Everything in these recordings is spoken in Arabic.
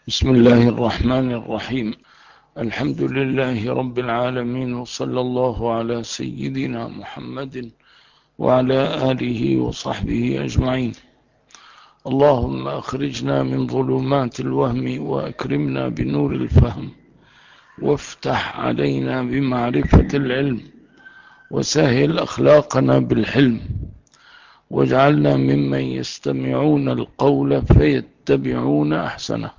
بسم الله الرحمن الرحيم. الحمد لله رب العالمين، وصلى الله على سيدنا محمد وعلى آله وصحبه أجمعين. اللهم أخرجنا من ظلمات الوهم وأكرمنا بنور الفهم، وافتح علينا بمعرفة العلم، وسهل أخلاقنا بالحلم، واجعلنا ممن يستمعون القول فيتبعون أحسنه.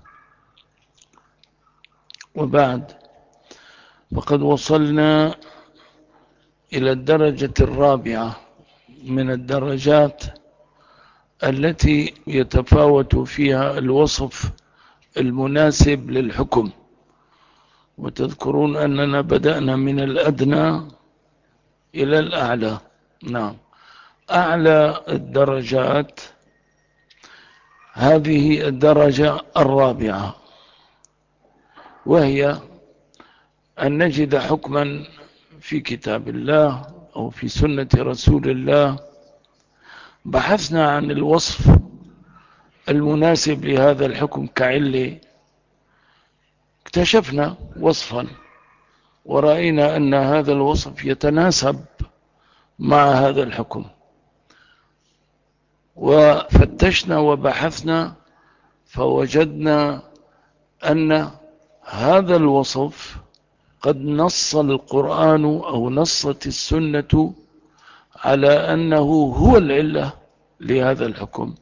وبعد، فقد وصلنا إلى الدرجة الرابعة من الدرجات التي يتفاوت فيها الوصف المناسب للحكم. وتذكرون أننا بدأنا من الأدنى إلى الأعلى. نعم، أعلى الدرجات هذه الدرجة الرابعة، وهي أن نجد حكما في كتاب الله أو في سنة رسول الله، بحثنا عن الوصف المناسب لهذا الحكم كعلة، اكتشفنا وصفا ورأينا أن هذا الوصف يتناسب مع هذا الحكم، وفتشنا وبحثنا فوجدنا أن هذا الوصف قد نص القرآن أو نصت السنة على أنه هو العلة لهذا الحكم،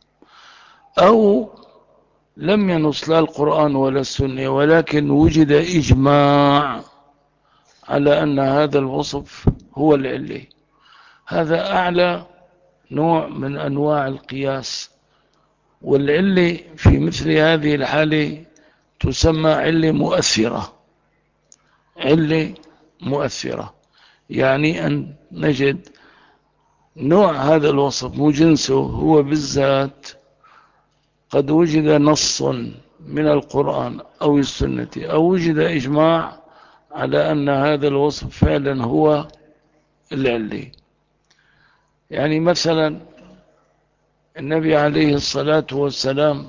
أو لم ينص لا القرآن ولا السنة، ولكن وجد إجماع على أن هذا الوصف هو العلة. هذا أعلى نوع من أنواع القياس، والعلة في مثل هذه الحالة تسمى علة مؤثرة. علة مؤثرة يعني أن نجد نوع هذا الوصف مو جنسه هو بالذات قد وجد نص من القرآن أو السنة، أو وجد إجماع على أن هذا الوصف فعلا هو العلة. يعني مثلا النبي عليه الصلاة والسلام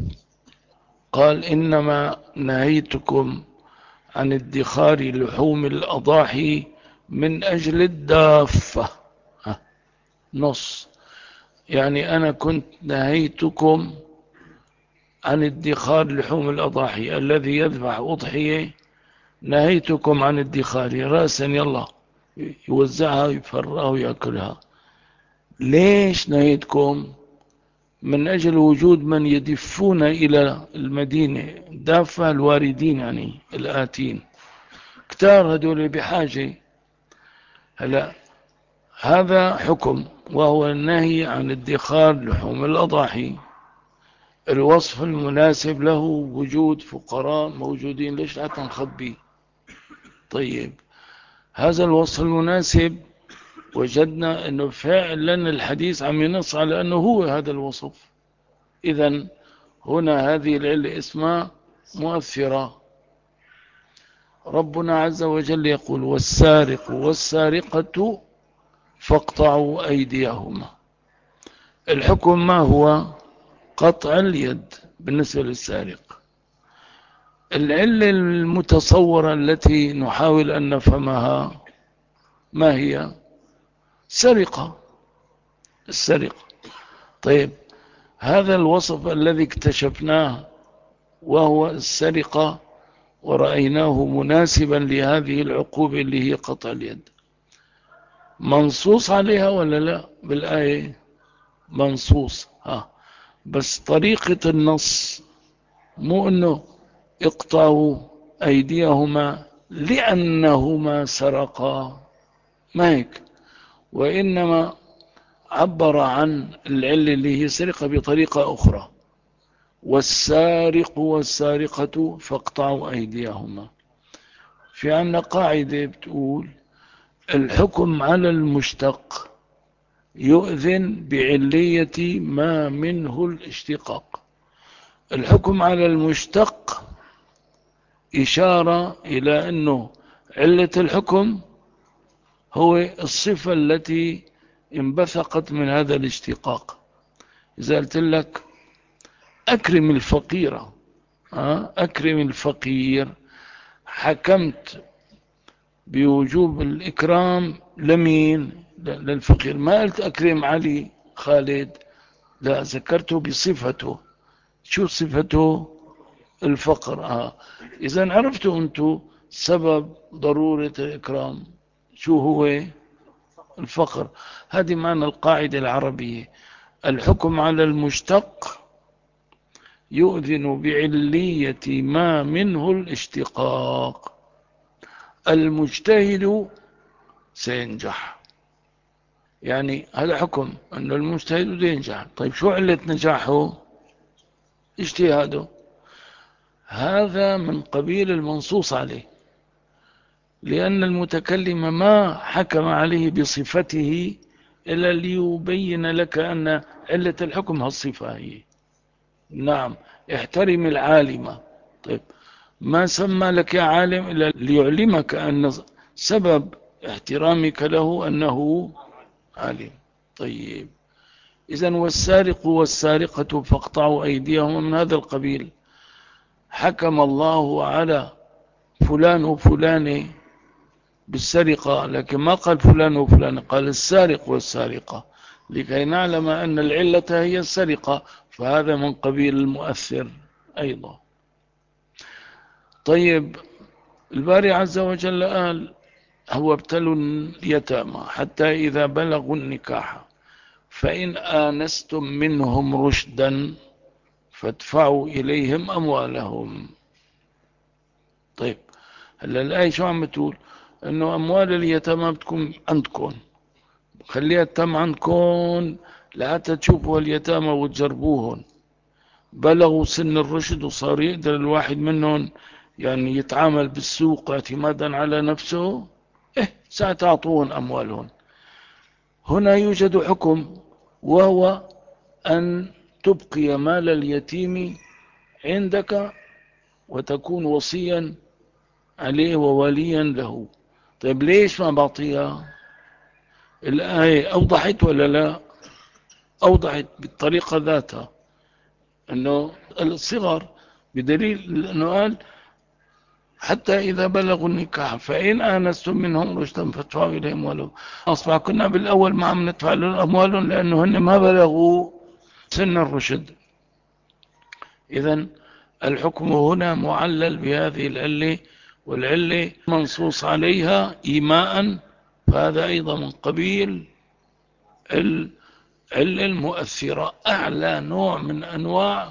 قال: إنما نهيتكم عن ادخار لحوم الأضاحي من أجل الدافة. نص، يعني أنا كنت نهيتكم عن ادخار لحوم الأضاحي، الذي يذبح أضحية نهيتكم عن ادخار رأسا يلا يوزعها ويفرها ويأكلها. ليش نهيتكم؟ من أجل وجود من يدفون إلى المدينة، دافة الواردين يعني الآتين، كتار هدول بحاجة. هلا هذا حكم وهو النهي عن ادخار لحوم الأضاحي. الوصف المناسب له وجود فقراء موجودين، ليش لا تنخبي؟ طيب، هذا الوصف المناسب وجدنا أنه فعلا الحديث عم ينص على أنه هو هذا الوصف. إذن هنا هذه العلة اسمها مؤثرة. ربنا عز وجل يقول: والسارق والسارقة فاقطعوا أيديهما. الحكم ما هو؟ قطع اليد بالنسبة للسارق. العلة المتصورة التي نحاول أن نفهمها ما هي؟ سرقة، السرقة. طيب، هذا الوصف الذي اكتشفناه وهو السرقة ورأيناه مناسبا لهذه العقوبة اللي هي قطع اليد، منصوص عليها ولا لا بالآية؟ منصوص. بس طريقة النص مو انه اقطعوا ايديهما لانهما سرقا، ما هيك، وانما عبر عن العلة اللي هي سرقة بطريقة اخرى: والسارق والسارقة فاقطعوا ايديهما. في عنا قاعدة بتقول: الحكم على المشتق يؤذن بعلية ما منه الاشتقاق. الحكم على المشتق إشارة إلى أنه علة الحكم هو الصفة التي انبثقت من هذا الاشتقاق. إذا قلت لك: أكرم الفقيرة، أكرم الفقير، حكمت بوجوب الإكرام لمين؟ للفقير. ما قلت أكرم علي خالد، لا، ذكرته بصفته. شو صفته؟ الفقر. إذن عرفتوا أنتم سبب ضرورة الإكرام شو هو؟ الفقر. هذه معنى القاعدة العربية: الحكم على المشتق يؤذن بعلية ما منه الاشتقاق. المجتهد سينجح، يعني هذا حكم أن المجتهد ينجح. طيب شو علة نجاحه؟ اجتهاده. هذا من قبيل المنصوص عليه، لأن المتكلم ما حكم عليه بصفته إلا ليبين لك أن علة الحكم هالصفة هي. نعم، احترم العالم. طيب، ما سمى لك يا عالم إلا ليعلمك أن سبب احترامك له أنه عالم. طيب، إذن والسارق والسارقة فاقطعوا أيديهم من هذا القبيل. حكم الله على فلان وفلان بالسرقة، لكن ما قال فلان وفلان، قال السارق والسارقة، لكي نعلم أن العلة هي السرقة، فهذا من قبيل المؤثر أيضا. طيب، الباري عز وجل قال: هو ابتلوا اليتامى حتى إذا بلغوا النكاح فإن آنستم منهم رشدا فادفعوا إليهم أموالهم. طيب، هلا الآية شو عم بتقول؟ إنه أموال اليتامى بتكون عندكم، خليها تم عندكم لحتى تشوفوا اليتامى وتجربوهم. بلغوا سن الرشد وصار يقدر الواحد منهم يعني يتعامل بالسوق اعتمادا على نفسه، ساعتها أعطوهم أموالهم. هنا يوجد حكم، وهو أن تبقي مال اليتيم عندك وتكون وصيا عليه ووليا له. طيب ليش ما بعطيها؟ الآية أوضحت ولا لا؟ أوضحت بالطريقة ذاتها، أنه الصغر، بدليل أنه قال: حتى إذا بلغوا النكاح فإن آنستم منهم رشدا فادفعوا إليهم أموالهم. أصبح كنا بالأول ما عم ندفع لهم أموالهم لأنه هن ما بلغوا سن الرشد. إذن الحكم هنا معلل بهذه العلة، والعلة منصوص عليها إيماء، فهذا أيضا من قبيل العلة المؤثرة، أعلى نوع من أنواع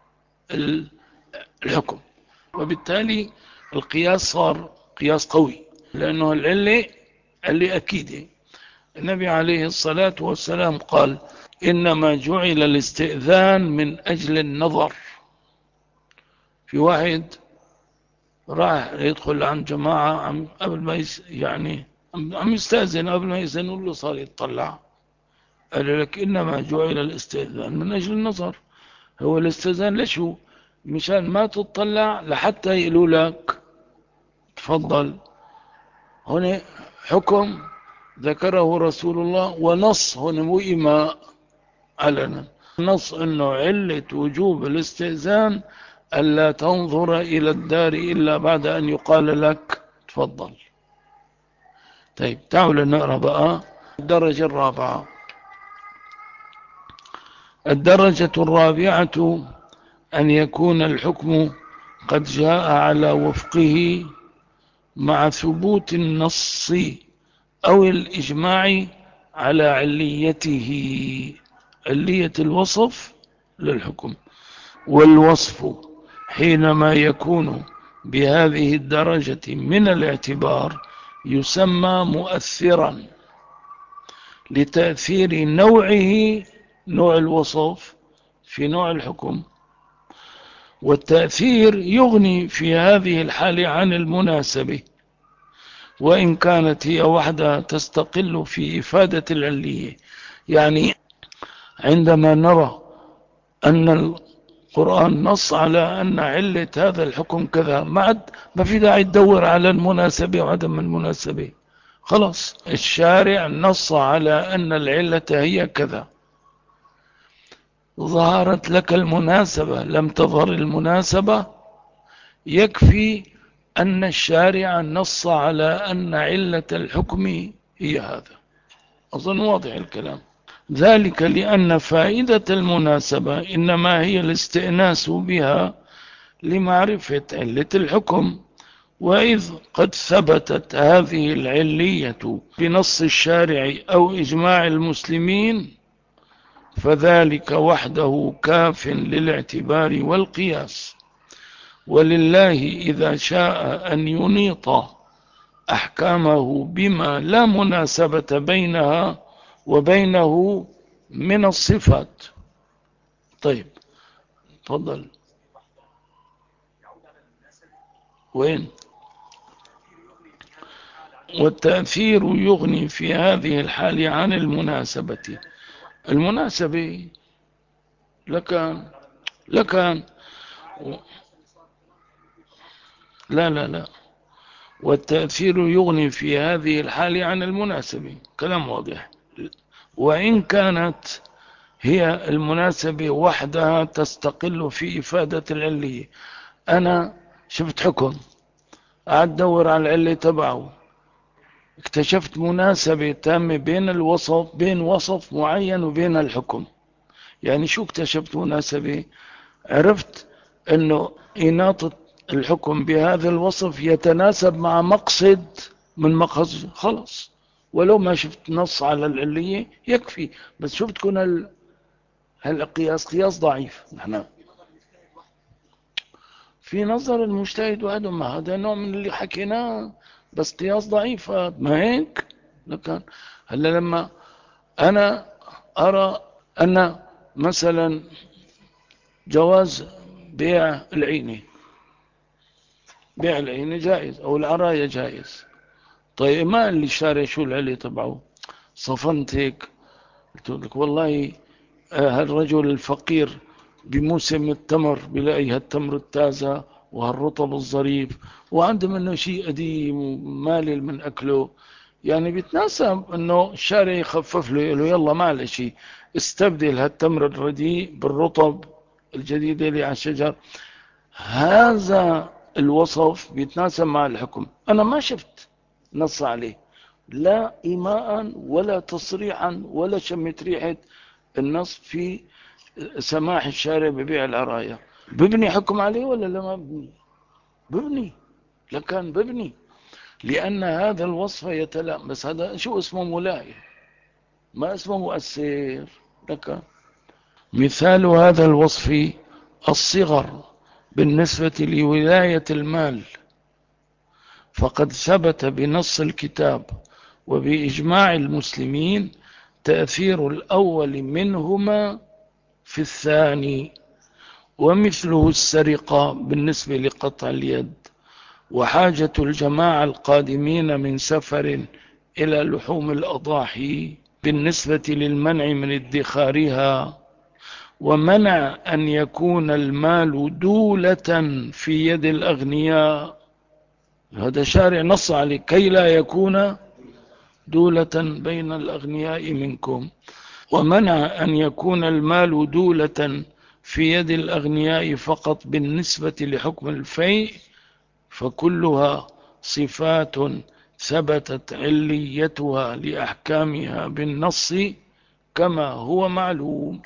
الحكم. وبالتالي القياس صار قياس قوي، لأنه العلة أكيدة. النبي عليه الصلاة والسلام قال: إنما جعل الاستئذان من أجل النظر. في واحد راح يدخل عن جماعة قبل ما يعني عم يستأذن، قبل ما يستأذن له صار يتطلع. قال لك: إنما جعل الاستئذان من أجل النظر. هو الاستئذان لشو؟ مشان ما تتطلع، لحتى يقولوا لك تفضل. هنا حكم ذكره رسول الله، ونص هنا مو إيماء علنا، نص أنه علة وجوب الاستئذان ألا تنظر إلى الدار إلا بعد أن يقال لك تفضل. طيب، تعالوا نقرأ بقى الدرجة الرابعة. الدرجة الرابعة أن يكون الحكم قد جاء على وفقه مع ثبوت النص أو الإجماع على عليته. علية الوصف للحكم، والوصف حينما يكون بهذه الدرجة من الاعتبار يسمى مؤثرا لتأثير نوعه، نوع الوصف في نوع الحكم. والتأثير يغني في هذه الحالة عن المناسبة، وإن كانت هي وحدها تستقل في إفادة العلية. يعني عندما نرى أن القرآن نص على أن علة هذا الحكم كذا، ما في داعي تدور على المناسبة وعدم المناسبة، خلاص الشارع نص على أن العلة هي كذا. ظهرت لك المناسبة، لم تظهر المناسبة، يكفي أن الشارع نص على أن علة الحكم هي هذا. أظن واضح الكلام. ذلك لأن فائدة المناسبة إنما هي الاستئناس بها لمعرفة علة الحكم، وإذ قد ثبتت هذه العلية بنص الشارع أو إجماع المسلمين فذلك وحده كاف للاعتبار والقياس. ولله إذا شاء أن ينيط أحكامه بما لا مناسبة بينها وبينه من الصفات. طيب تفضل. وين؟ والتأثير يغني في هذه الحال عن المناسبة. المناسبة لكان لا لا لا، والتأثير يغني في هذه الحال عن المناسبة، كلام واضح. وإن كانت هي المناسبة وحدها تستقل في إفادة العلية. أنا شفت حكم، قعدت دور على العلة تبعه، اكتشفت مناسبة تامة بين وصف معين وبين الحكم. يعني شو اكتشفت مناسبة؟ عرفت انه إناطة الحكم بهذا الوصف يتناسب مع مقصد من مقصد، خلص. ولو ما شفت نص على العلية يكفي، بس شفت كنا قياس ضعيف. نحن في نظر المجتهد وحده، ما هذا نوع من اللي حكيناه، بس قياس ضعيف. ما هيك لكن هلا لما أنا أرى أن مثلا جواز بيع العينة، بيع العينة جائز أو العراية جائز. طيب ما اللي شارع شو العلي تبعه؟ صفنت هيك قلت لك والله هالرجل الفقير بموسم التمر بلاقي هالتمر التازة وهالرطب الظريف، وعنده منه شيء قديم ومالل من أكله، يعني بيتناسب انه الشارع يخفف له، يقول له يلا معلش استبدل هالتمر الرديء بالرطب الجديد اللي على الشجر. هذا الوصف بيتناسب مع الحكم. انا ما شفت نص عليه، لا إيماء ولا تصريحا ولا شمت ريحة النص في سماح الشارع ببيع العراية. ببني حكم عليه ولا لا؟ ما ببني، ببني، لكان ببني، لأن هذا الوصف يتلائم. بس هذا شو اسمه؟ ملائم، ما اسمه مؤثر. لك مثال هذا الوصف الصغر بالنسبة لولاية المال، فقد ثبت بنص الكتاب وبإجماع المسلمين تأثير الأول منهما في الثاني، ومثله السرقة بالنسبة لقطع اليد، وحاجة الجماعة القادمين من سفر إلى لحوم الأضاحي بالنسبة للمنع من ادخارها، ومنع أن يكون المال دولة في يد الأغنياء. هذا شارع نص عليه كي لا يكون دولة بين الأغنياء منكم. ومنع أن يكون المال دولة في يد الأغنياء فقط بالنسبة لحكم الفيء، فكلها صفات ثبتت عليتها لأحكامها بالنص كما هو معلوم.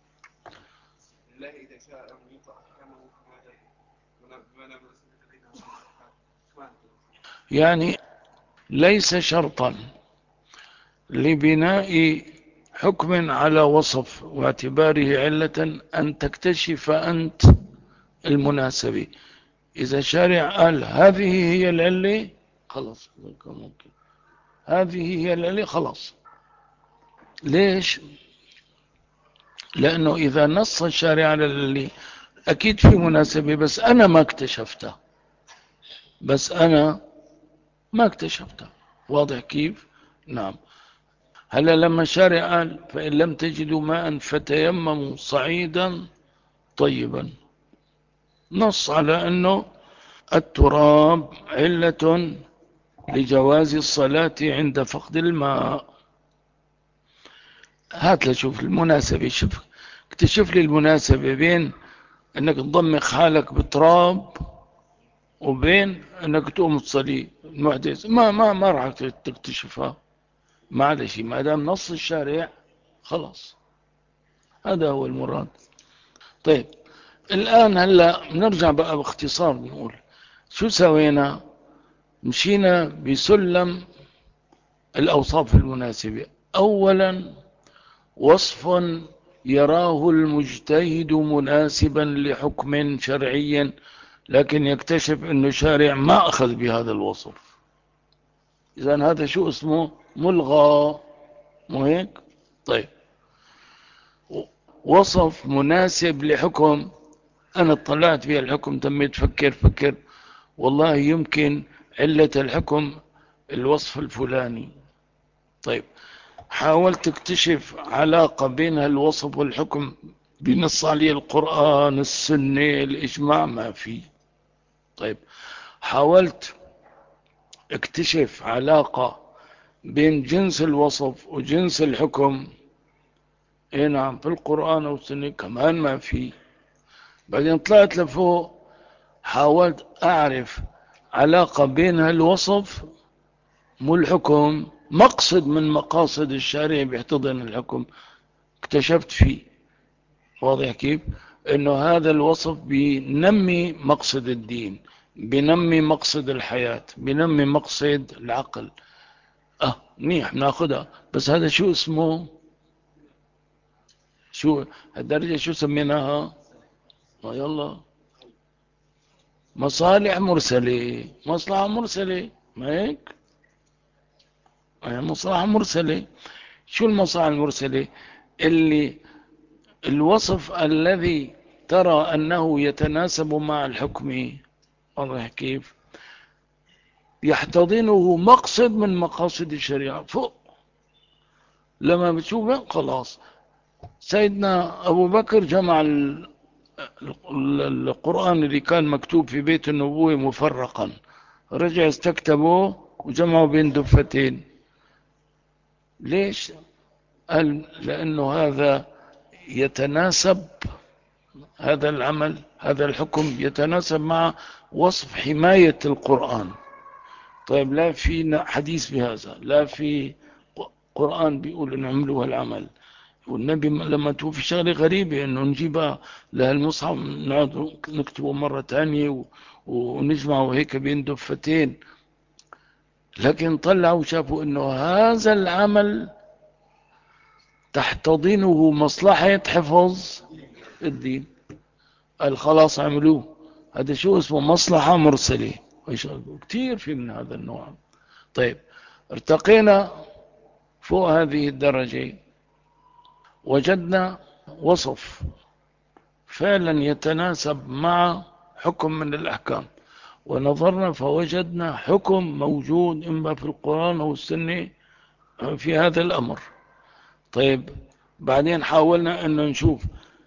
يعني ليس شرطا لبناء حكم على وصف واعتباره علة أن تكتشف أنت المناسبة. إذا شارع قال هذه هي العلة خلاص، ممكن هذه هي العلة خلاص. ليش؟ لأنه إذا نص الشارع على العلة أكيد في مناسبة، بس أنا ما اكتشفتها، واضح كيف؟ نعم. هلا لما الشارع قال فإن لم تجدوا ماء فتيمموا صعيدا طيبا، نص على أنه التراب علة لجواز الصلاة عند فقد الماء. هات لشوف المناسبة، شوف اكتشف لي المناسبة بين انك تضمخ حالك بتراب وبين انك تقوم تصلي المحدث ما راح تكتشفها. معلش ما دام نص الشارع خلاص، هذا هو المراد. طيب الآن هلا نرجع بقى باختصار نقول شو سوينا. مشينا بسلم الأوصاف المناسبة. أولا وصف يراه المجتهد مناسبا لحكم شرعي، لكن يكتشف أنه شارع ما أخذ بهذا الوصف. إذن هذا شو اسمه؟ ملغى، مو هيك؟ طيب وصف مناسب لحكم، أنا اطلعت في الحكم تميت فكر والله يمكن علة الحكم الوصف الفلاني. طيب حاولت تكتشف علاقة بين الوصف والحكم بنص عليه القرآن السنة الإجماع، ما في. طيب حاولت اكتشف علاقة بين جنس الوصف وجنس الحكم، اي نعم في القرآن والسنة كمان ما في. بعدين طلعت لفوق حاولت اعرف علاقة بين الوصف والحكم، مقصد من مقاصد الشارع بيحتضن الحكم، اكتشفت فيه. واضح كيف؟ انه هذا الوصف بينمي مقصد الدين، بينمي مقصد الحياة، بينمي مقصد العقل. منيح ناخدها، بس هذا شو اسمه؟ شو الدرجة شو سميناها؟ يلا مصالح مرسلة، مصلحة مرسلة، ما هيك؟ مصلحة مرسلة. شو المصلحة المرسلة؟ اللي الوصف الذي ترى أنه يتناسب مع الحكم، واضح كيف؟ يحتضنه مقصد من مقاصد الشريعة فوق. لما بتشوفه خلاص. سيدنا أبو بكر جمع القرآن اللي كان مكتوب في بيت النبوة مفرقا، رجع استكتبه وجمعه بين دفتين. ليش؟ قال لأنه هذا يتناسب، هذا العمل هذا الحكم يتناسب مع وصف حماية القرآن. طيب لا في حديث بهذا، لا في قرآن بيقول ان عملوا هالعمل. والنبي لما توفي شغله غريبة انه نجيبها لهالمصحف نقعد نكتبه مرة تانية ونجمعه هيك بين دفتين. لكن طلعوا وشافوا انه هذا العمل تحتضنه مصلحة حفظ الدين، قال خلاص عملوه. هذا شو اسمه؟ مصلحة مرسلة. كتير في من هذا النوع. طيب ارتقينا فوق هذه الدرجة، وجدنا وصف فعلا يتناسب مع حكم من الأحكام، ونظرنا فوجدنا حكم موجود إما في القرآن أو السنة في هذا الأمر. طيب بعدين حاولنا أن نشوف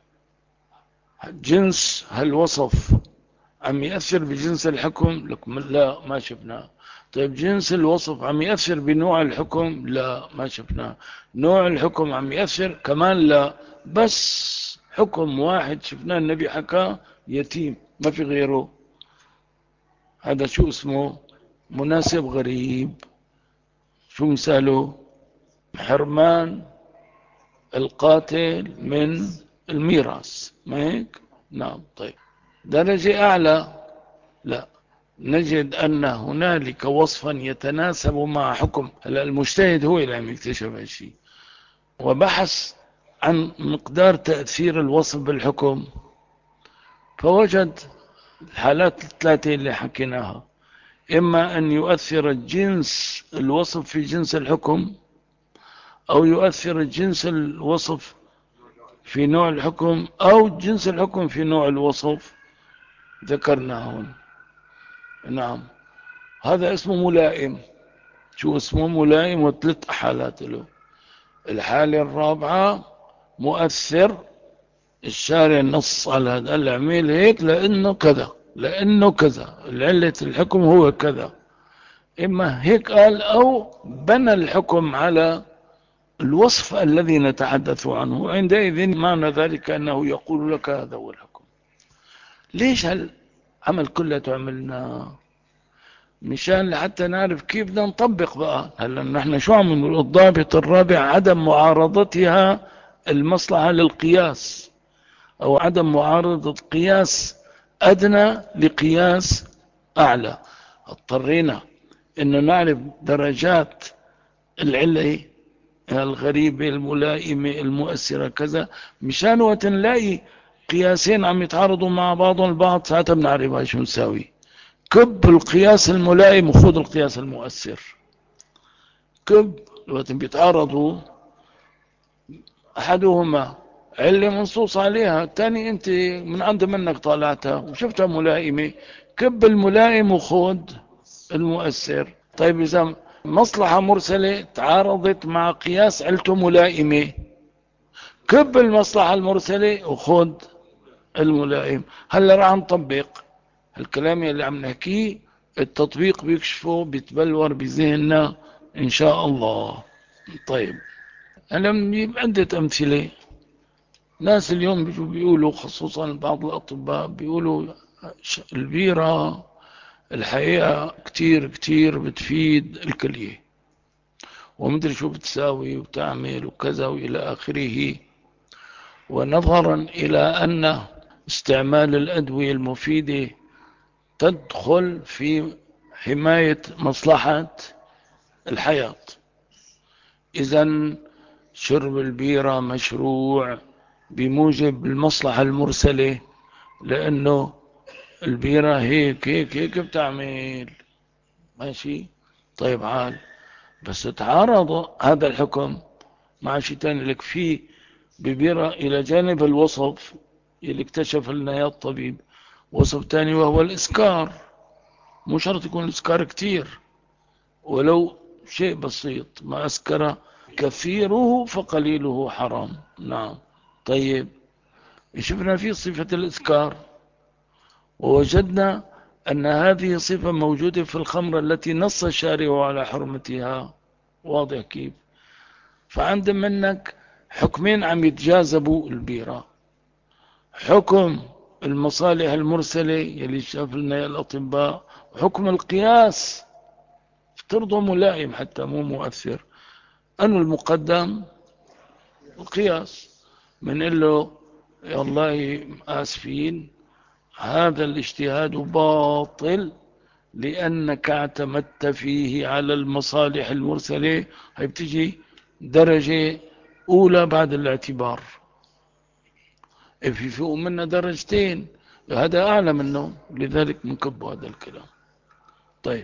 جنس هالوصف عم يأثر بجنس الحكم، لكم لا ما شفناه. طيب جنس الوصف عم يأثر بنوع الحكم، لا ما شفناه. نوع الحكم عم يأثر كمان، لا. بس حكم واحد شفناه النبي حكاه، يتيم ما في غيره. هذا شو اسمه؟ مناسب غريب. شو مثاله؟ حرمان القاتل من الميراث، ما هيك؟ نعم. طيب درجة أعلى، لا، نجد أن هنالك وصفا يتناسب مع حكم. هلا المجتهد هو اللي عم يكتشف هالشيء، وبحث عن مقدار تأثير الوصف بالحكم، فوجد الحالات الثلاثة اللي حكيناها. إما أن يؤثر الجنس الوصف في جنس الحكم، أو يؤثر الجنس الوصف في نوع الحكم، أو جنس الحكم في نوع الوصف ذكرناهن. نعم هذا اسمه ملائم. شو اسمه؟ ملائم، وثلاث حالات له. الحالة الرابعة مؤثر، الشارع نص على هذا العميل هيك لأنه كذا، لأنه كذا، العلة الحكم هو كذا. إما هيك قال، أو بنى الحكم على الوصف الذي نتحدث عنه، عندئذ معنى ذلك أنه يقول لك هذا هو الحكم. ليش عمل كله عملنا مشان لحتى نعرف كيف بدنا نطبق بقى. هلا نحن شو عم نقول؟ الضابط الرابع عدم معارضتها المصلحة للقياس، او عدم معارضة قياس ادنى لقياس اعلى. اضطرينا انه نعرف درجات العلة الغريبة الملائمة المؤثرة كذا، مشان وقت نلاقي قياسين عم يتعارضوا مع بعضهم البعض ساعتها بنعرف شو نساوي. كب القياس الملائم وخذ القياس المؤثر. كب وقت بيتعارضوا احدهما علة منصوص عليها، الثاني انت من عند منك طالعتها وشفتها ملائمة، كب الملائم وخذ المؤثر. طيب اذا مصلحة مرسلة تعارضت مع قياس علته ملائمة، كب المصلحة المرسلة وخذ الملائم. هلا راح نطبق الكلام اللي عم نحكيه، التطبيق بيكشفه بيتبلور بذهننا ان شاء الله. طيب انا بنجيب عدة امثلة. ناس اليوم بيجوا بيقولوا، خصوصا بعض الاطباء بيقولوا البيرة الحقيقة كتير كتير بتفيد الكلية، ومدري شو بتساوي وتعمل وكذا وإلى آخره. ونظرا إلى أن استعمال الأدوية المفيدة تدخل في حماية مصلحة الحياة، إذن شرب البيرة مشروع بموجب المصلحة المرسلة، لأنه البيرة هيك هيك هيك بتعمل ماشي. طيب عال، بس تعارض هذا الحكم مع شيء تاني لك فيه ببيرة إلى جانب الوصف اللي اكتشف لنا يا الطبيب، وصف تاني وهو الإسكار. مو شرط يكون الإسكار كتير، ولو شيء بسيط، ما أسكر كثيره فقليله حرام. نعم. طيب شفنا في صفة الإسكار، ووجدنا أن هذه صفة موجودة في الخمر التي نص الشارع على حرمتها. واضح كيف؟ فعند منك حكمين عم يتجاذبوا البيرة: حكم المصالح المرسلة يلي شاف لنا الأطباء، وحكم القياس افترضه ملائم حتى مو مؤثر. أنه المقدم القياس، من له والله آسفين هذا الاجتهاد باطل لأنك اعتمدت فيه على المصالح المرسلة. هي بتجي درجة أولى بعد الاعتبار، في فوق منا درجتين، هذا أعلى منه، لذلك منكب هذا الكلام. طيب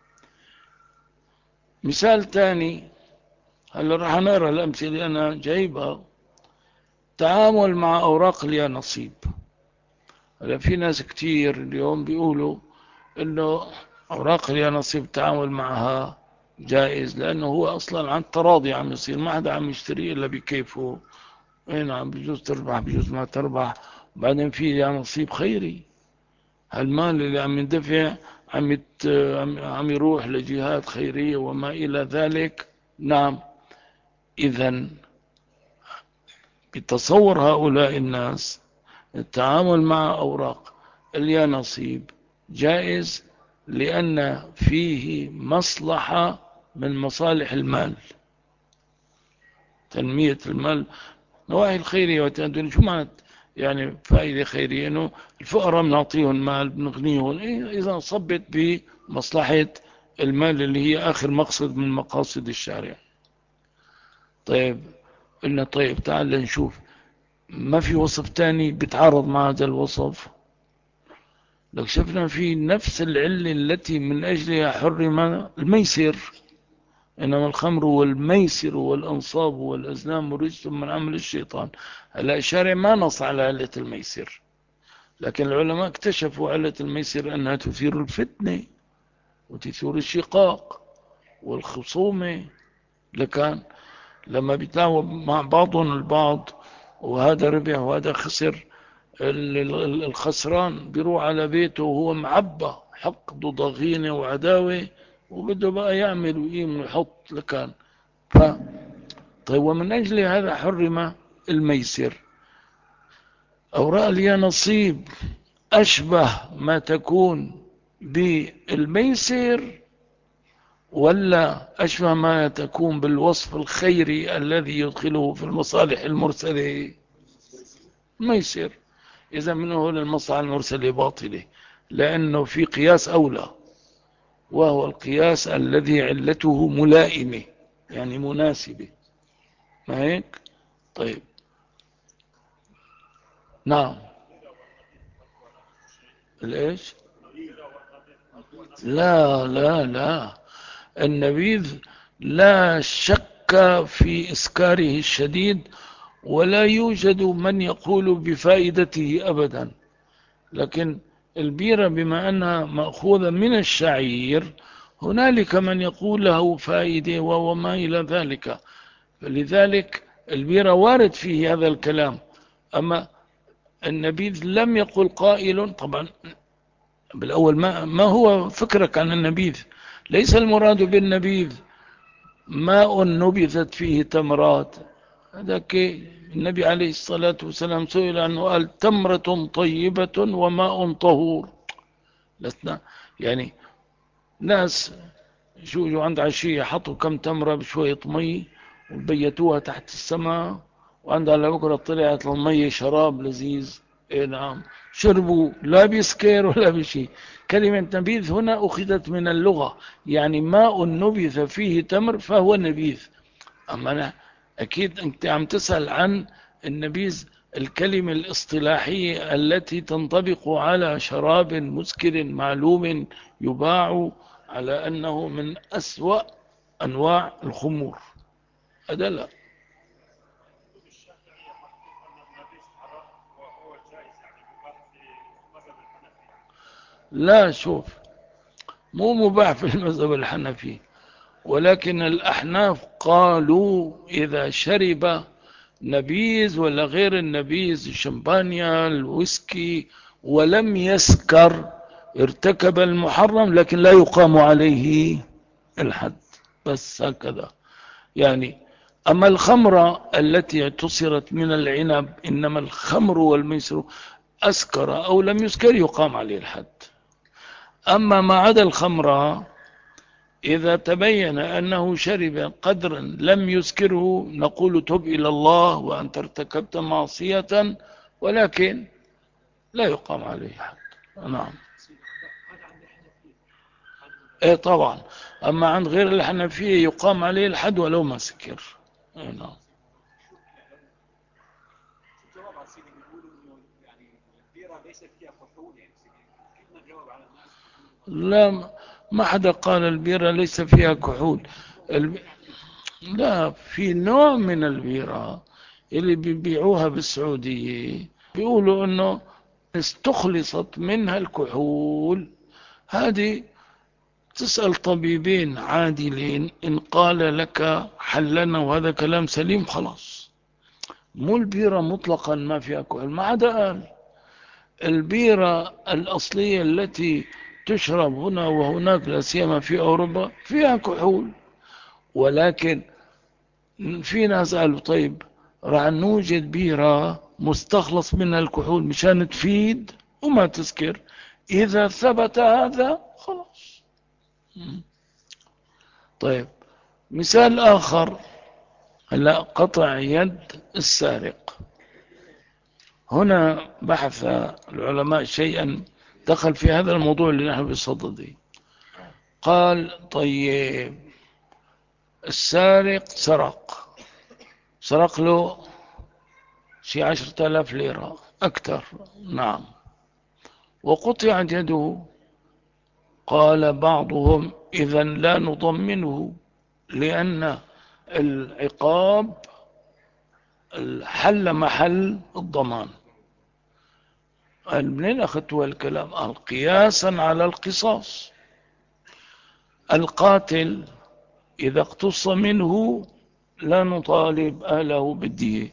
مثال تاني، هلا راح نقرأ الأمثلة اللي أنا جايبها. تعامل مع أوراق اليانصيب. هلا في ناس كتير اليوم بيقولوا إنه أوراق اليانصيب التعامل معها جائز، لأنه هو أصلا عن تراضي عم يصير، ما حدا عم يشتري إلا بكيفه. اي نعم، بجوز تربح بجوز ما تربح. بعدين في يانصيب خيري، هالمال اللي عم يندفع عم يروح لجهات خيرية وما إلى ذلك. نعم. إذن بتصور هؤلاء الناس التعامل مع أوراق اليانصيب جائز، لأن فيه مصلحة من مصالح المال، تنمية المال، نواحي الخيرية وتأدون. شو معنى يعني فائدة خيرية؟ إنه الفقراء بنعطيهم مال بنغنيهم، إذا صبت بمصلحة المال اللي هي آخر مقصد من مقاصد الشارع. طيب قلنا طيب تعال نشوف، ما في وصف تاني بيتعارض مع هذا الوصف؟ لو شفنا في نفس العلة التي من أجلها حرم الميسر، إنما الخمر والميسر والأنصاب والأزلام رجس من عمل الشيطان. هلا الشارع ما نص على علة الميسر، لكن العلماء اكتشفوا علة الميسر أنها تثير الفتنة وتثير الشقاق والخصومة. لكن لما بيتلاعبوا مع بعضهم البعض وهذا ربح وهذا خسر، الخسران بيروح على بيته وهو معبى حقد وضغينة وعداوة، وبده بقى يعمل ويقيم ويحط لكان. طيب ومن أجل هذا حرم الميسر. أوراق اليانصيب أشبه ما تكون بالميسر ولا أشبه ما تكون بالوصف الخيري الذي يدخله في المصالح المرسلة؟ ميسر. إذا منه للمصلحة المرسلة باطلة، لأنه في قياس أولى، وهو القياس الذي علته ملائمة، يعني مناسبة، ما هيك؟ طيب. نعم. ليش؟ لا لا لا، النبيذ لا شك في إسكاره الشديد، ولا يوجد من يقول بفائدته أبدا. لكن البيرة بما أنها مأخوذة من الشعير، هنالك من يقول له فائدة وما إلى ذلك، فلذلك البيرة وارد فيه هذا الكلام. أما النبيذ لم يقل قائل طبعا بالأول ما هو فكرك عن النبيذ؟ ليس المراد بالنبيذ ماء نبذت فيه تمرات. هذاك النبي عليه الصلاة والسلام سئل عنه قال تمرة طيبة وماء طهور. لسنا يعني ناس جو عند عشية حطوا كم تمرة بشوية مي وبيتوها تحت السماء، وعند على بكرة طلعت المي شراب لذيذ. إيه نعم، شربوا لا بيسكر ولا بشيء. كلمة نبيذ هنا أخذت من اللغة، يعني ماء نبذ فيه تمر فهو نبيذ. أما أنا أكيد أنت عم تسأل عن النبيذ الكلمة الاصطلاحية التي تنطبق على شراب مسكر معلوم يباع على أنه من أسوأ أنواع الخمور. هذا لا. لا شوف، مو مباح في المذهب الحنفي، ولكن الأحناف قالوا إذا شرب نبيذ ولا غير النبيذ، الشمبانيا الويسكي، ولم يسكر، ارتكب المحرم لكن لا يقام عليه الحد. بس هكذا يعني. أما الخمرة التي اعتصرت من العنب، إنما الخمر والميسر أسكر أو لم يسكر يقام عليه الحد. أما ما عدا الخمرة، إذا تبين أنه شرب قدرا لم يسكره، نقول تب إلى الله وأنت ارتكبت معصية، ولكن لا يقام عليه حد. نعم. ايه طبعا. أما عند غير الحنفية يقام عليه الحد ولو ما سكر. إيه نعم. لا، ما حدا قال البيرة ليس فيها كحول. الب... لا، في نوع من البيرة اللي بيبيعوها بالسعودية بيقولوا انه استخلصت منها الكحول. هذه تسأل طبيبين عادلين، إن قال لك حلنا وهذا كلام سليم خلاص. مو البيرة مطلقا ما فيها كحول، ما عدا قال البيرة الأصلية التي تشرب هنا وهناك لا سيما في أوروبا فيها كحول. ولكن في ناس قالوا طيب راح نوجد بيرة مستخلص منها الكحول مشان تفيد وما تسكر. إذا ثبت هذا خلاص. طيب، مثال آخر. هلا قطع يد السارق، هنا بحث العلماء شيئا دخل في هذا الموضوع اللي نحن بصدده. قال طيب السارق سرق له شي 10,000 ليرة أكثر. نعم. وقطعت يده. قال بعضهم إذا لا نضمنه، لأن العقاب حل محل الضمان. قال منين أخذتوا الكلام؟ قال قياسا على القصاص. القاتل إذا اقتص منه لا نطالب أهله بالدية.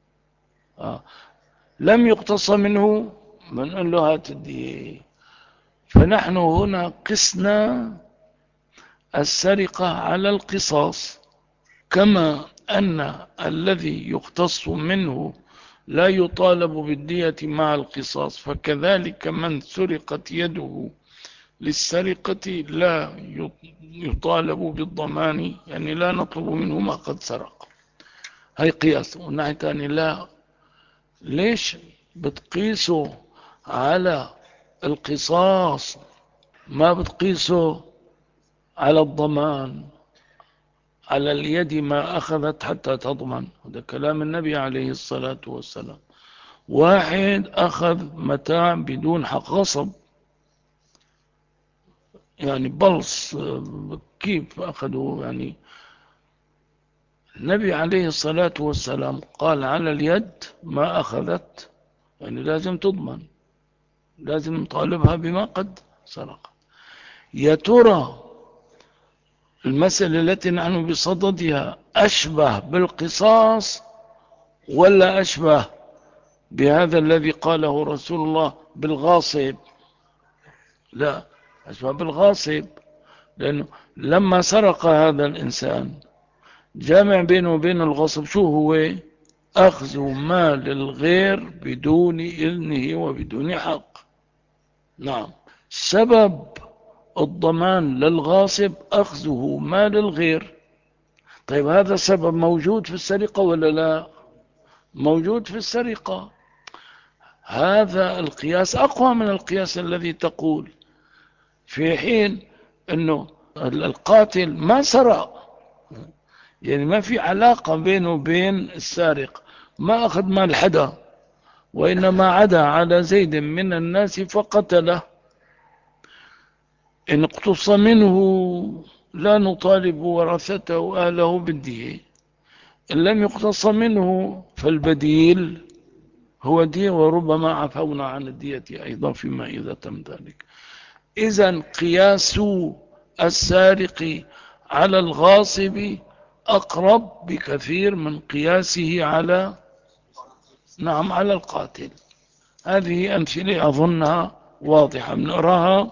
لم يقتص منه من له هات الدية. فنحن هنا قسنا السرقة على القصاص، كما أن الذي يقتص منه لا يطالب بالدية مع القصاص، فكذلك من سرقت يده للسرقة لا يطالب بالضمان، يعني لا نطلب منه ما قد سرق. هاي قياس. والناحية الثانية لا. ليش بتقيسوا على القصاص ما بتقيسوا على الضمان؟ على اليد ما أخذت حتى تضمن، هذا كلام النبي عليه الصلاة والسلام. واحد أخذ متاع بدون حق، غصب يعني، بلص، كيف أخذوا يعني؟ النبي عليه الصلاة والسلام قال على اليد ما أخذت، يعني لازم تضمن، لازم نطالبها بما قد سرق. يا ترى المسألة التي نحن بصددها أشبه بالقصاص ولا أشبه بهذا الذي قاله رسول الله بالغاصب؟ لا، أشبه بالغاصب، لأنه لما سرق هذا الإنسان جامع بينه وبين الغصب شو هو؟ أخذ مال الغير بدون إذنه وبدون حق. نعم، سبب الضمان للغاصب أخذه مال الغير. طيب هذا سبب موجود في السرقة ولا لا؟ موجود في السرقة. هذا القياس أقوى من القياس الذي تقول، في حين أنه القاتل ما سرق، يعني ما في علاقة بينه وبين السارق، ما أخذ مال حدا، وإنما عدا على زيد من الناس فقتله. إن اقتص منه لا نطالب ورثته أهله بالدية، إن لم يقتص منه فالبديل هو دية، وربما عفونا عن الدية أيضا فيما إذا تم ذلك. إذن قياس السارق على الغاصب أقرب بكثير من قياسه على، نعم، على القاتل. هذه أمثلة أظنها واضحة بنقراها.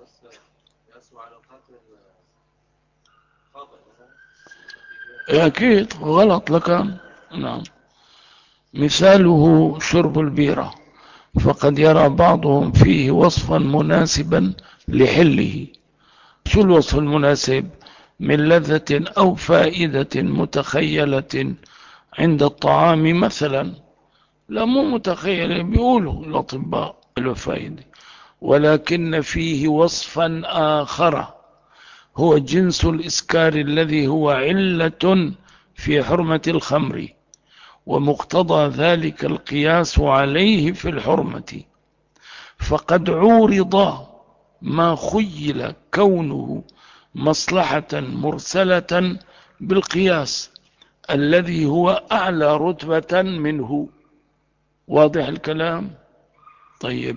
أكيد غلط لكان. نعم. مثاله شرب البيرة، فقد يرى بعضهم فيه وصفا مناسبا لحله. شو الوصف المناسب؟ من لذة أو فائدة متخيلة عند الطعام مثلا. لا، مو متخيلة، بيقولوا الأطباء له فائدة، ولكن فيه وصفا آخر هو جنس الإسكار الذي هو علة في حرمة الخمر، ومقتضى ذلك القياس عليه في الحرمة. فقد عورض ما خيل كونه مصلحة مرسلة بالقياس الذي هو أعلى رتبة منه. واضح الكلام؟ طيب.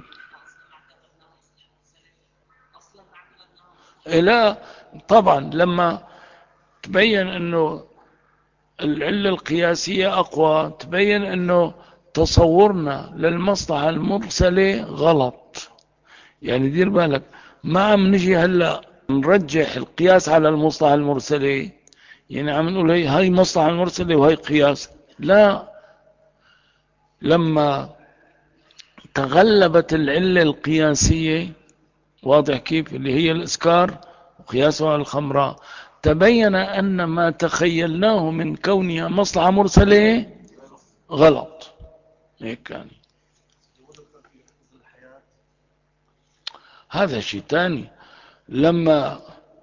لا، طبعا لما تبين أنه العلة القياسية أقوى، تبين أنه تصورنا للمصلحة المرسلة غلط. يعني دير بالك، ما عم نجي هلأ نرجح القياس على المصلحة المرسلة، يعني عم نقول هي مصلحة المرسلة وهي قياس. لا، لما تغلبت العلة القياسية، واضح كيف، اللي هي الإسكار وقياسها على الخمراء، تبين أن ما تخيلناه من كونها مصلحة مرسلة غلط. هيك يعني. هذا شيء تاني. لما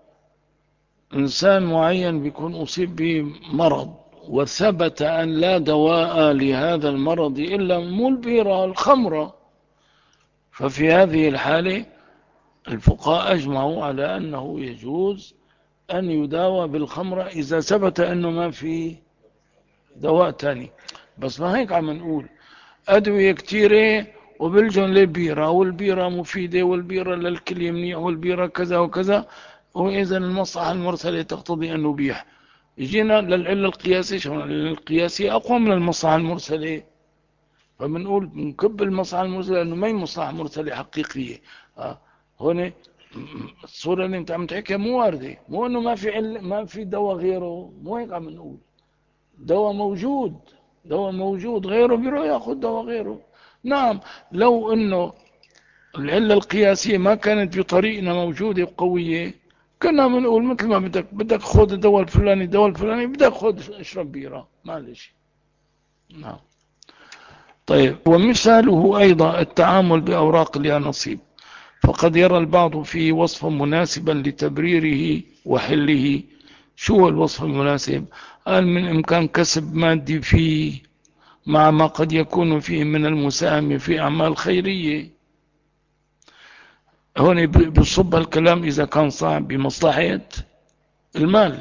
إنسان معين بيكون أصيب بمرض وثبت أن لا دواء لهذا المرض إلا مو البيرة، الخمرة، ففي هذه الحالة الفقهاء أجمعوا على أنه يجوز أن يداوى بالخمرة إذا ثبت أنه ما في دواء تاني. بس ما هيك عم نقول أدوية كتيرة وبلجن للبيرة، والبيرة مفيدة، والبيرة للكلية منيح، والبيرة كذا وكذا، وإذا المصلحة المرسلة تقتضي أن نبيح. يجينا للعلة القياسية، شو العلة القياسية أقوى من المصلحة المرسلة، فبنقول بنكب المصلحة المرسلة لأنه ما هي مصلحة مرسلة حقيقية. هون الصورة اللي انت عم تحكيها مو واردة، مو انه ما في ما في دواء غيره، مو هيك عم نقول، دواء موجود دواء موجود غيره بيروح ياخذ دواء غيره. نعم، لو انه العلة القياسية ما كانت بطريقنا موجودة وقوية، كنا بنقول مثل ما بدك خذ الدواء الفلاني، الدواء الفلاني بدك خذ اشرب بيرة، معلش. نعم. طيب، ومثاله أيضا التعامل بأوراق اليانصيب، فقد يرى البعض فيه وصفا مناسبا لتبريره وحله. شو الوصف المناسب؟ قال من إمكان كسب مادي فيه، مع ما قد يكون فيه من المساهمة في أعمال خيرية. هون بصب الكلام إذا كان صعب بمصلحة المال،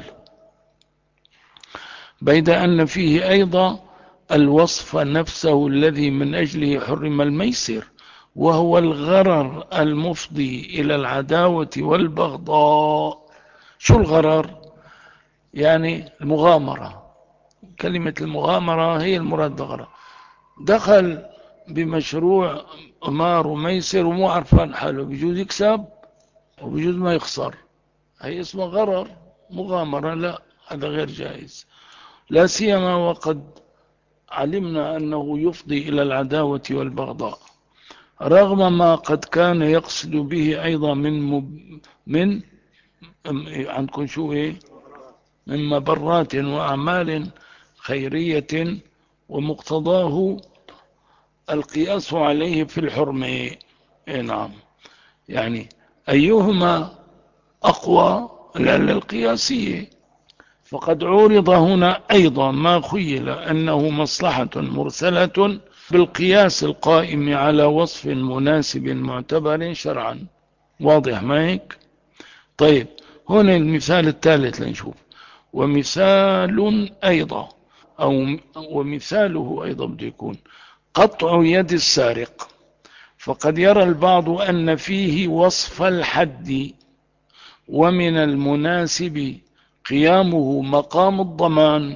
بيد أن فيه أيضا الوصف نفسه الذي من أجله حرم الميسر، وهو الغرر المفضي إلى العداوة والبغضاء. شو الغرر؟ يعني المغامرة. كلمة المغامرة هي المراد بغرر. دخل بمشروع قمار وميسر ومو عرفان حاله، بيجوز يكسب وبيجوز ما يخسر، هي اسمها غرر. مغامرة لا، هذا غير جائز، لا سيما وقد علمنا أنه يفضي إلى العداوة والبغضاء، رغم ما قد كان يقصد به أيضا من عندكم شو إيه، من مبرات وأعمال خيرية، ومقتضاه القياس عليه في الحرمة. إيه نعم. يعني أيهما أقوى؟ العلة القياسية. فقد عورض هنا أيضا ما خيل أنه مصلحة مرسلة بالقياس القائم على وصف مناسب معتبر شرعا. واضح ما هيك؟ طيب، هنا المثال الثالث لنشوف. ومثال أيضا، أو ومثاله أيضا بده يكون قطع يد السارق. فقد يرى البعض أن فيه وصف الحد، ومن المناسب قيامه مقام الضمان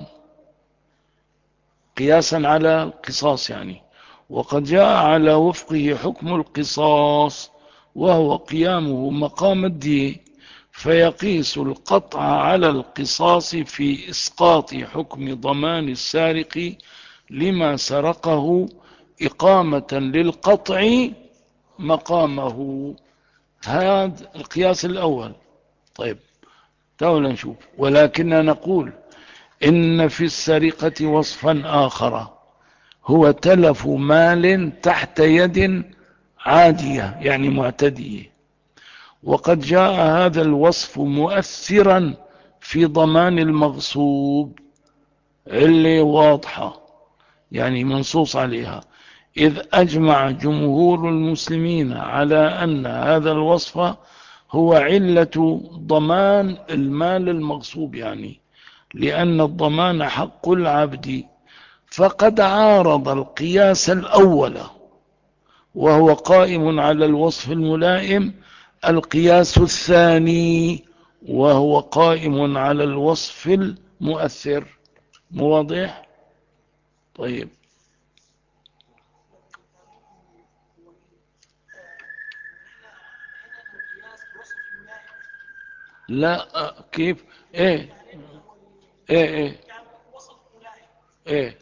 قياسا على القصاص يعني، وقد جاء على وفقه حكم القصاص، وهو قيامه مقام الدية، فيقيس القطع على القصاص في إسقاط حكم ضمان السارق لما سرقه، إقامة للقطع مقامه. هذا القياس الأول. طيب، تعالوا نشوف. ولكننا نقول إن في السرقة وصفا آخر، هو تلف مال تحت يد عادية يعني معتدية، وقد جاء هذا الوصف مؤثرا في ضمان المغصوب، علة واضحة يعني منصوص عليها، إذ أجمع جمهور المسلمين على أن هذا الوصف هو علة ضمان المال المغصوب، يعني لأن الضمان حق العبد. فقد عارض القياس الأول وهو قائم على الوصف الملائم القياس الثاني وهو قائم على الوصف المؤثر. واضح؟ طيب. لا، كيف؟ ايه ايه ايه ايه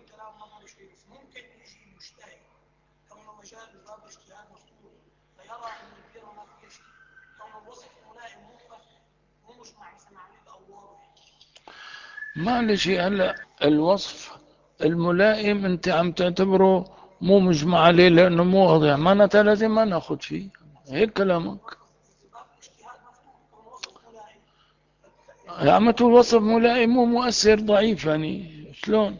معلش. هلا الوصف الملائم انت عم تعتبره مو مجمع عليه لانه مو واضح، معناتها لازم ما ناخذ فيه، هيك كلامك. عم تقول وصف ملائم مو مؤثر ضعيف، يعني شلون؟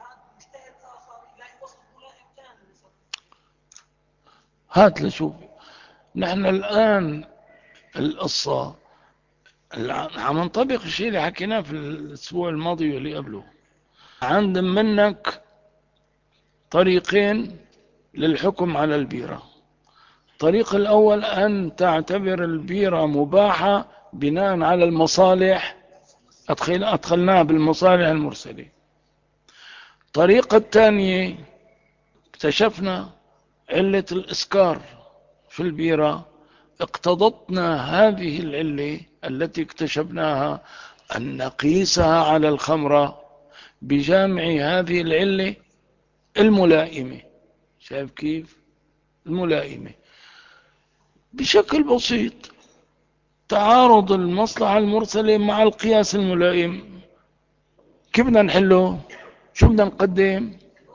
هات لشوف. نحن الآن القصة عم نطبق الشيء اللي حكيناه في الأسبوع الماضي واللي قبله. عند منك طريقين للحكم على البيرة. الطريق الأول أن تعتبر البيرة مباحة بناء على المصالح، أدخلناها بالمصالح المرسلة. الطريقة الثانية اكتشفنا علة الإسكار في البيرة، اقتضتنا هذه العلة التي اكتشفناها أن نقيسها على الخمرة بجامع هذه العلة الملائمة. شايف كيف؟ الملائمة بشكل بسيط. تعارض المصلحة المرسلة مع القياس الملائم، كيف بدنا نحله؟ شو بدنا نقدم؟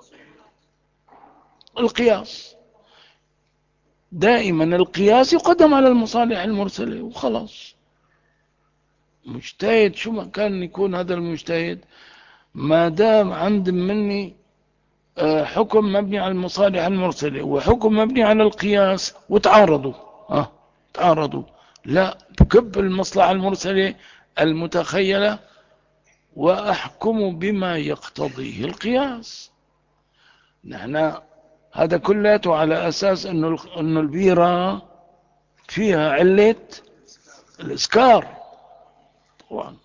القياس. دائما القياس يقدم على المصالح المرسلة وخلاص. مجتهد شو ما كان يكون هذا المجتهد، ما دام عند مني حكم مبني على المصالح المرسلة وحكم مبني على القياس وتعارضوا، تعارضوا، لا بكب المصلحة المرسلة المتخيلة وأحكم بما يقتضيه القياس. نحن هذا كله على أساس أنه البيرة فيها علة الإسكار طبعا.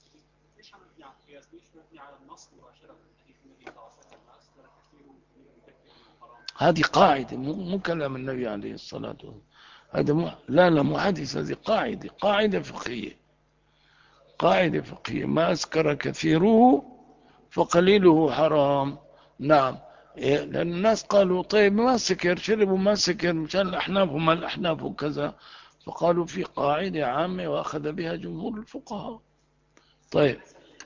هذه قاعدة، مو كلام النبي عليه الصلاة والسلام. هذا مو حديث، هذه قاعدة فقهية. قاعدة فقهية: ما أسكر كثيره فقليله حرام. نعم. لأن الناس قالوا طيب ما سكر، شربوا ما سكر مشان الأحناف وما الأحناف وكذا، فقالوا في قاعدة عامة وأخذ بها جمهور الفقهاء. طيب،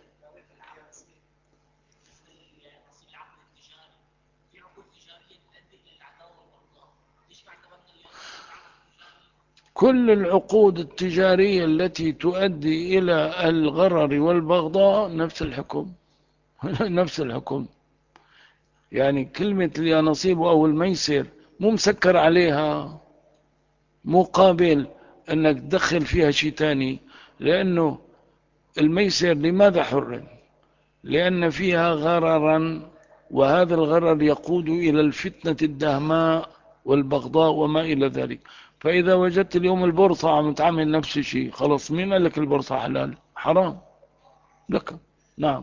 كل العقود التجارية التي تؤدي إلى الغرر والبغضاء نفس الحكم. نفس الحكم. يعني كلمة اليانصيب أو الميسر مو مسكر عليها مقابل أنك تدخل فيها شيء تاني، لأنه الميسر لماذا حرم؟ لأن فيها غررا، وهذا الغرر يقود إلى الفتنة الدهماء والبغضاء وما إلى ذلك. فإذا وجدت اليوم البورصة عم تعمل نفس الشيء، خلص مين قال لك البورصة حلال؟ حرام لك. نعم.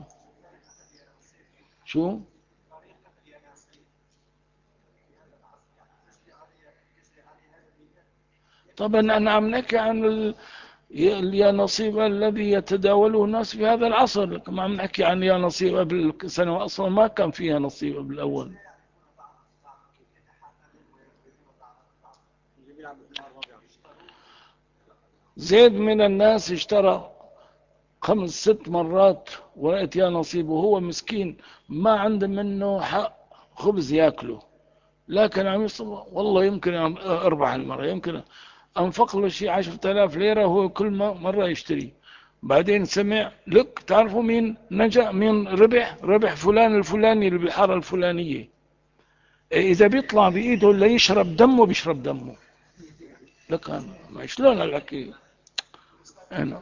شو؟ طبعا أنا عم نحكي عن اليانصيب الذي يتداوله الناس في هذا العصر، كما عم نحكي عن يانصيب قبل سنة، أصلا ما كان فيها نصيب قبل الأول. زيد من الناس اشترى 5 6 مرات ورأيت يا نصيب، وهو مسكين ما عنده منه حق خبز ياكله، لكن عم يصبر والله يمكن أربح المرة، يمكن أنفق له شيء 10,000 ليرة وهو كل مرة يشتري. بعدين سمع لك تعرفوا مين نجا، مين ربح فلان الفلاني اللي بالحارة الفلانية. إذا بيطلع بإيده اللي يشرب دمه بيشرب دمه. لك ما شلون الحكي أنا؟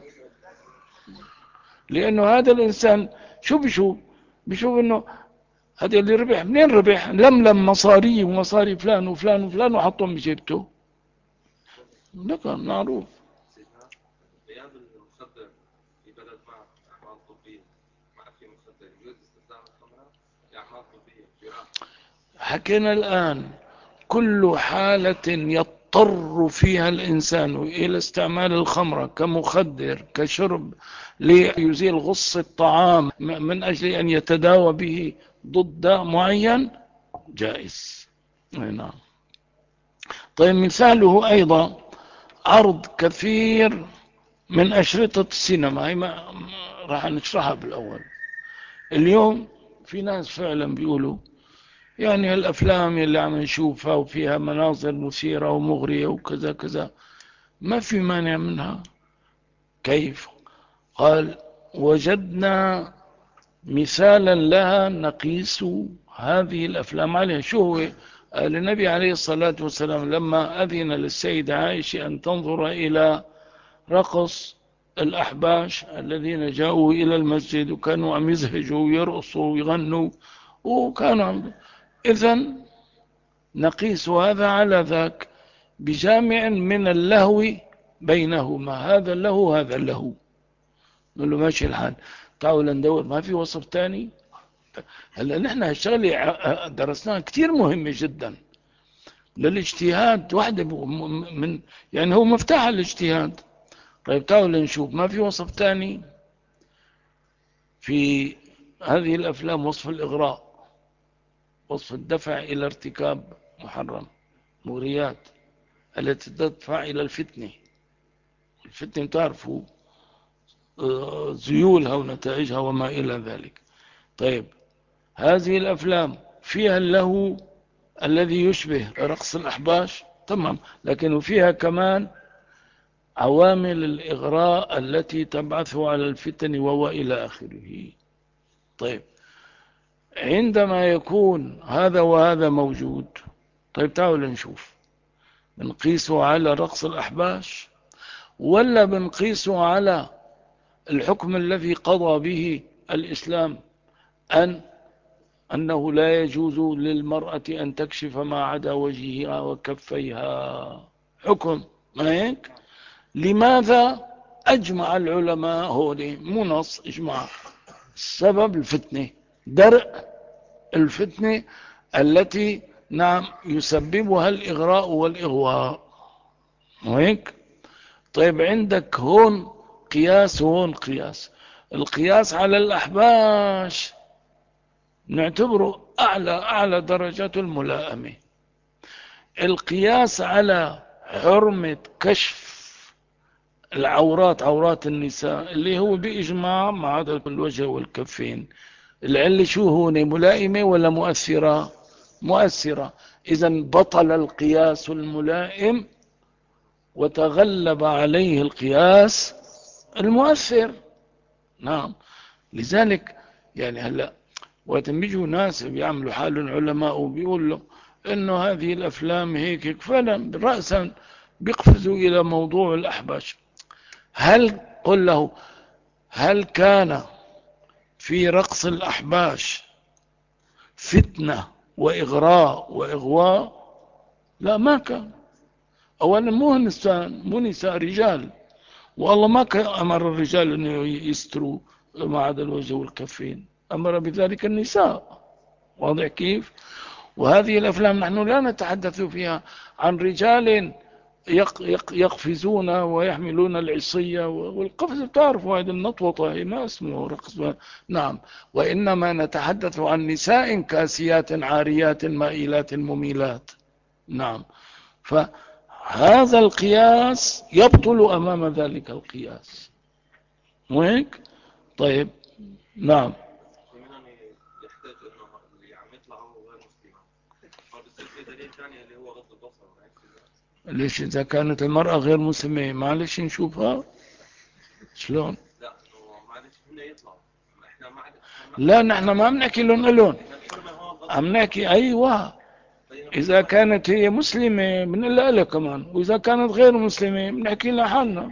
لأنه هذا الإنسان شو بيشوف إنه هذا اللي ربح منين ربح؟ لملم مصاري ومصاري فلان وفلان وفلان وحطهم بجيبته. ده معروف. غياب المخدر في بلد ما أعمال طبية، ما في مخدر، يجوز استخدام الخمرة لأعمال طبية جراحة. حكينا الآن كل حالة يضطر فيها الإنسان إلى استعمال الخمرة كمخدر كشرب ليزيل غص الطعام من أجل أن يتداوى به ضد معين، جائز. نعم. طيب، مثاله أيضا عرض كثير من أشرطة السينما، هي ما راح نشرحها بالأول. اليوم في ناس فعلا بيقولوا يعني الأفلام اللي عم نشوفها وفيها مناظر مثيرة ومغرية وكذا كذا ما في مانع منها. كيف؟ قال: وجدنا مثالا لها نقيس هذه الأفلام عليها. شو هو؟ قال النبي عليه الصلاة والسلام لما أذن للسيدة عائشة أن تنظر إلى رقص الأحباش الذين جاءوا إلى المسجد وكانوا عم يزهجوا ويرقصوا ويغنوا وكانوا إذن نقيس هذا على ذاك بجامع من اللهو بينهما، هذا اللهو هذا اللهو. نقول له ماشي الحال، تعالوا ندور ما في وصف تاني. هلا نحن هالشغله درسناها كثير مهمه جدا للاجتهاد، واحده من يعني هو مفتاح الاجتهاد. طيب تعالوا نشوف ما في وصف تاني في هذه الأفلام وصف الإغراء، وصف الدفع إلى ارتكاب محرم، مغريات التي تدفع إلى الفتنة. الفتنة تعرفوا زيولها ونتائجها وما إلى ذلك. طيب هذه الأفلام فيها اللهو الذي يشبه رقص الأحباش، تمام، لكن فيها كمان عوامل الإغراء التي تبعث على الفتن وإلى آخره. طيب عندما يكون هذا وهذا موجود، طيب تعالوا نشوف، بنقيسه على رقص الأحباش ولا بنقيسه على الحكم الذي قضى به الإسلام أنه لا يجوز للمرأة أن تكشف ما عدا وجهها وكفيها؟ حكم، ما هيك؟ لماذا أجمع العلماء هوني؟ مو نص، إجماع. سبب الفتنة، درء الفتنة التي نعم يسببها الإغراء والإغواء، وهيك. طيب عندك هون قياس، هون قياس. القياس على الأحباش نعتبره أعلى درجات الملائمة. القياس على حرمة كشف العورات، عورات النساء، اللي هو بإجماع مع عدد الوجه والكفين، العلة شو هون؟ ملائمة ولا مؤثرة؟ مؤثرة. إذن بطل القياس الملائم وتغلب عليه القياس المؤثر. نعم. لذلك يعني هلأ وقت بيجوا ناس بيعملوا حالهم علماء وبيقولوا انه هذه الافلام هيك فعلا رأسا بيقفزوا الى موضوع الاحباش. قل له هل كان في رقص الأحباش فتنة وإغراء وإغواء؟ لا، ما كان. أولا مو نساء، رجال، والله ما كان أمر الرجال أن يستروا ما عدا الوجه والكفين، أمر بذلك النساء. واضح كيف؟ وهذه الأفلام نحن لا نتحدث فيها عن رجال يقفزون ويحملون العصية والقفز، تعرفوا هذه النطوطة ما اسمه رقص. نعم. وإنما نتحدث عن نساء كاسيات عاريات مائلات مميلات. نعم. فهذا القياس يبطل أمام ذلك القياس، وهيك. طيب نعم. يحتاج انه اللي عم يطلع هو غير مسلم، فبصير في دليل ثاني اللي هو غض البصر. ليش إذا كانت المرأة غير مسلمة معلش نشوفها شلون؟ لا معلش هن يطلعوا، احنا ما لا نحن ما بنحكي لهم إلهم، عم نحكي أيوة إذا كانت هي مسلمة بنقول لها كمان، وإذا كانت غير مسلمة بنحكي لها حالنا.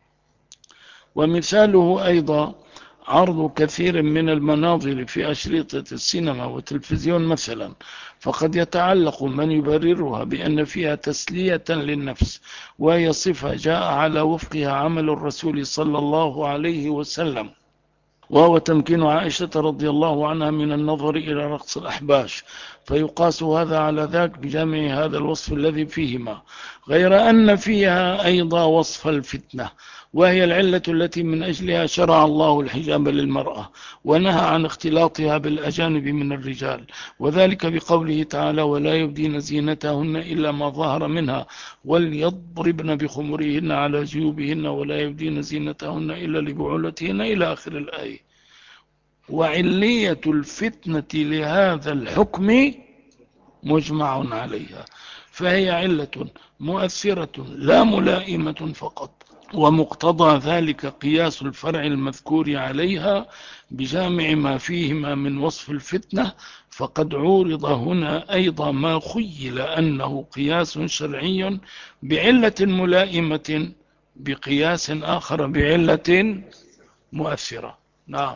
ومثاله أيضا عرض كثير من المناظر في أشرطة السينما والتلفزيون مثلا، فقد يتعلق من يبررها بأن فيها تسلية للنفس، وهي صفة جاء على وفقها عمل الرسول صلى الله عليه وسلم، وهو تمكين عائشة رضي الله عنها من النظر إلى رقص الأحباش، فيقاس هذا على ذاك بجمع هذا الوصف الذي فيهما، غير أن فيها أيضا وصف الفتنة، وهي العلة التي من أجلها شرع الله الحجاب للمرأة ونهى عن اختلاطها بالأجانب من الرجال، وذلك بقوله تعالى ولا يبدين زينتهن إلا ما ظهر منها وليضربن بخمرهن على جيوبهن ولا يبدين زينتهن إلا لبعولتهن إلى آخر الآية. وعلية الفتنة لهذا الحكم مجمع عليها، فهي علة مؤثرة لا ملائمة فقط، ومقتضى ذلك قياس الفرع المذكور عليها بجامع ما فيهما من وصف الفتنة. فقد عورض هنا أيضا ما خيل أنه قياس شرعي بعلة ملائمة بقياس آخر بعلة مؤثرة. نعم.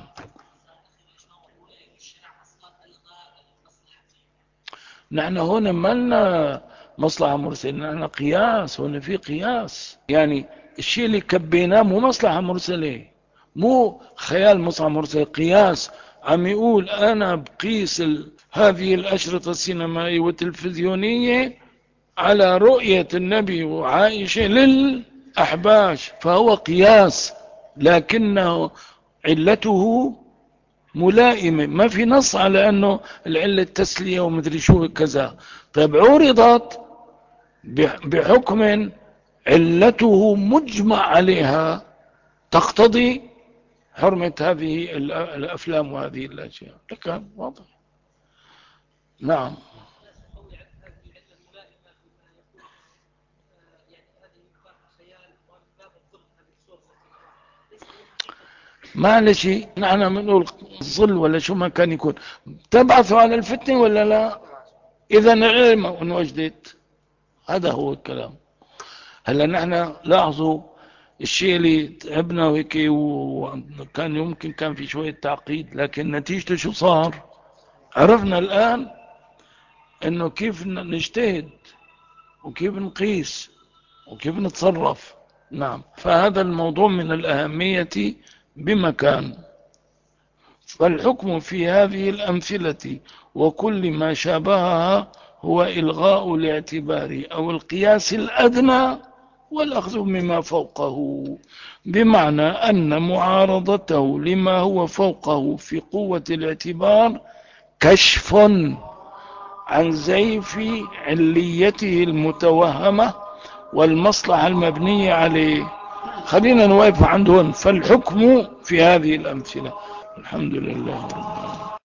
نحن هنا ما لنا مصلحة مرسلة، نحن قياس، هنا في قياس، يعني الشيء اللي كبيناه مو مصلحة مرسلة، مو خيال مصلحة مرسلة، قياس عم يقول أنا بقيس هذه الأشرطة السينمائية والتلفزيونية على رؤية النبي وعائشة للأحباش، فهو قياس، لكنه علته ملائمة، ما في نص على أنه العلة التسلية ومدري شو كذا. طيب عرضت بحكم علته مجمع عليها تقتضي حرمة هذه الأفلام وهذه الأشياء، لك واضح. نعم. معلش، نحن بنقول ظل ولا شو ما كان يكون، تبعثوا على الفتنة ولا لا؟ إذا العلم وجدت، هذا هو الكلام. هلا نحن لاحظوا الشيء اللي تعبنا وهيك، وكان يمكن كان في شوية تعقيد، لكن نتيجته شو صار؟ عرفنا الآن انه كيف نجتهد وكيف نقيس وكيف نتصرف. نعم، فهذا الموضوع من الأهمية بمكان. فالحكم في هذه الأمثلة وكل ما شابهها هو إلغاء الاعتبار أو القياس الأدنى والأخذ مما فوقه، بمعنى أن معارضته لما هو فوقه في قوة الاعتبار كشف عن زيف عليته المتوهمة والمصلحة المبنية عليه. خلينا نوقف عندهم. فالحكم في هذه الأمثلة. الحمد لله رب العالمين.